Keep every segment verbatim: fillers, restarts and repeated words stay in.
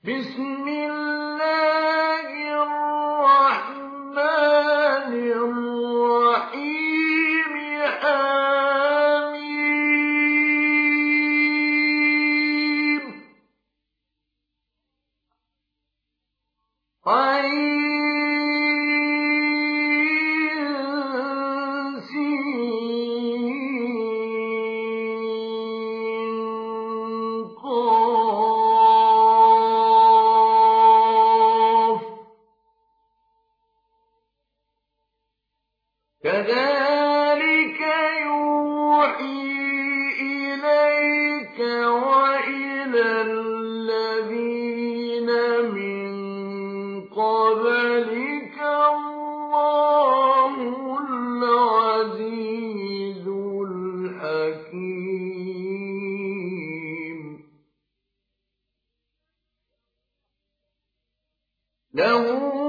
بسم الله الرحمن الرحيم حميم عين كذلك يوحي إليك وإلى الذين من قبلك الله العزيز الحكيم له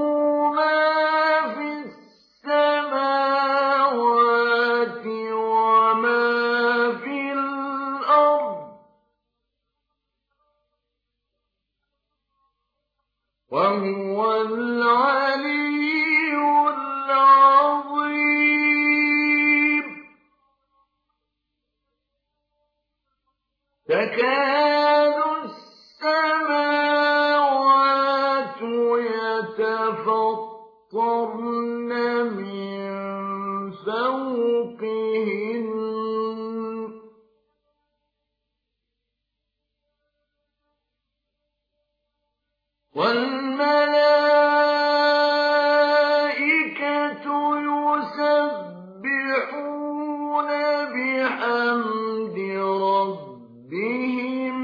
وهو العلي العظيم تكاد السماوات يتفطرن من فوقهن والملائكة يسبحون بحمد ربهم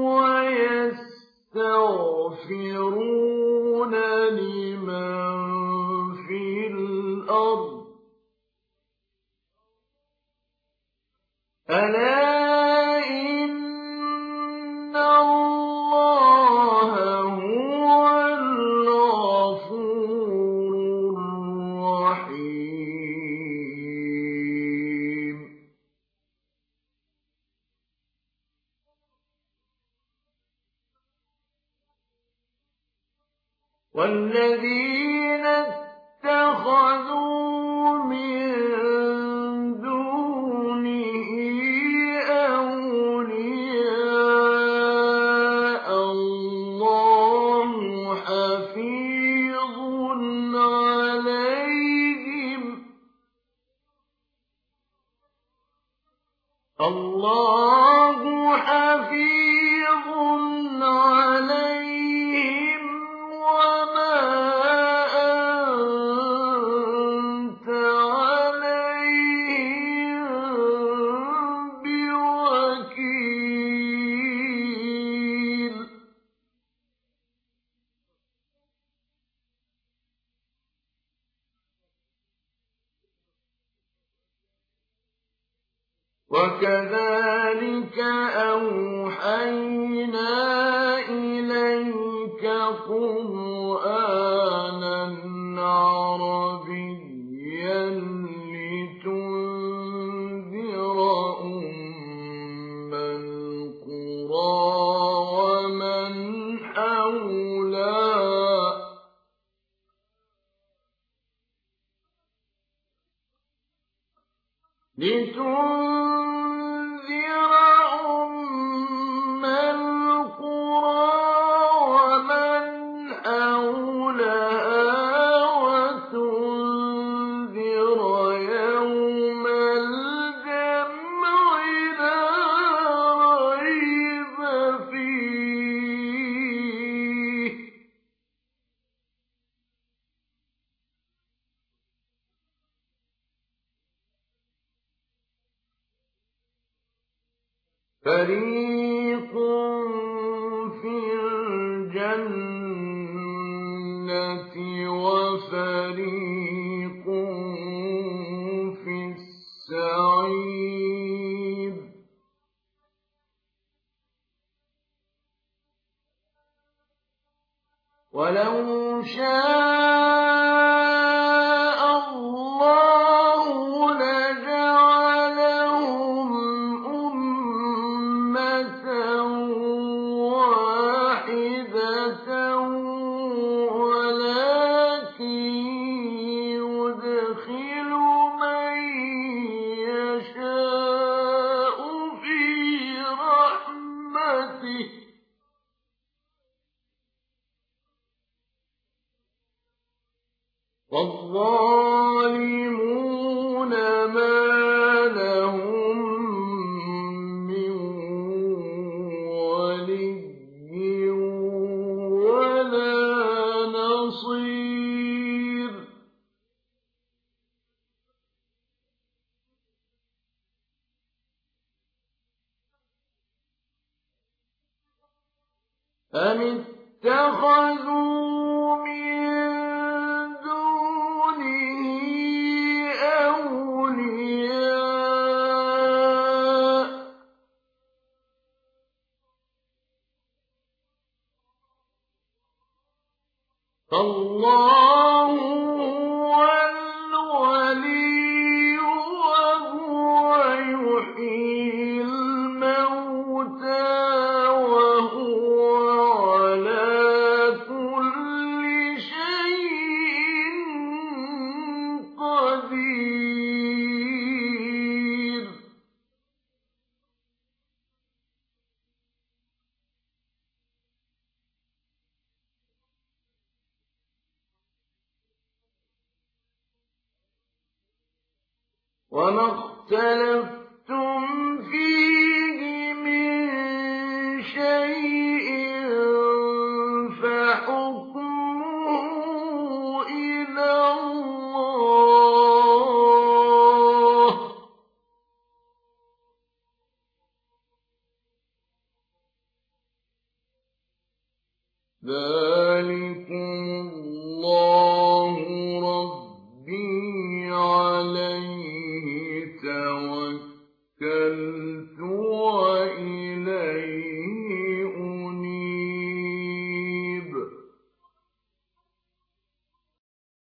ويستغفرون لمن في الأرض ألا إن الله هو الغفور الرحيم والذين اتخذوا من دونه أولياء الله حفيظ عليهم الله حفيظ عليهم وما أنت عليهم بوكيل وكذلك أوحينا إليك قرآنا عربيا لتنذر أم القرى ومن حولها لتنذر أم القرى ومن حولها وتنذر يوم الجمع لا ريب فيه فريق في الجنة وفريق في السعير ولو شاء الله لجعلهم أمة واحدة وَالظَّالِمُونَ مَا لَهُم مِّن وَلِيٍّ وَلَا نَصِيرٍ أَمِ اتَّخَذُوا مِن دُونِهِ أَوْلِيَاءَ ۖ فَاللَّهُ هُوَ الْوَلِيُّ وَهُوَ يُحْيِي الْمَوْتَىٰ وَهُوَ عَلَىٰ كُلِّ شَيْءٍ قَدِيرٌ وَمَا اخْتَلَفْتُمْ فِيهِ مِن شَيْءٍ فَحُكْمُهُ إِلَى اللَّهِ ۚ ذَٰلِكَ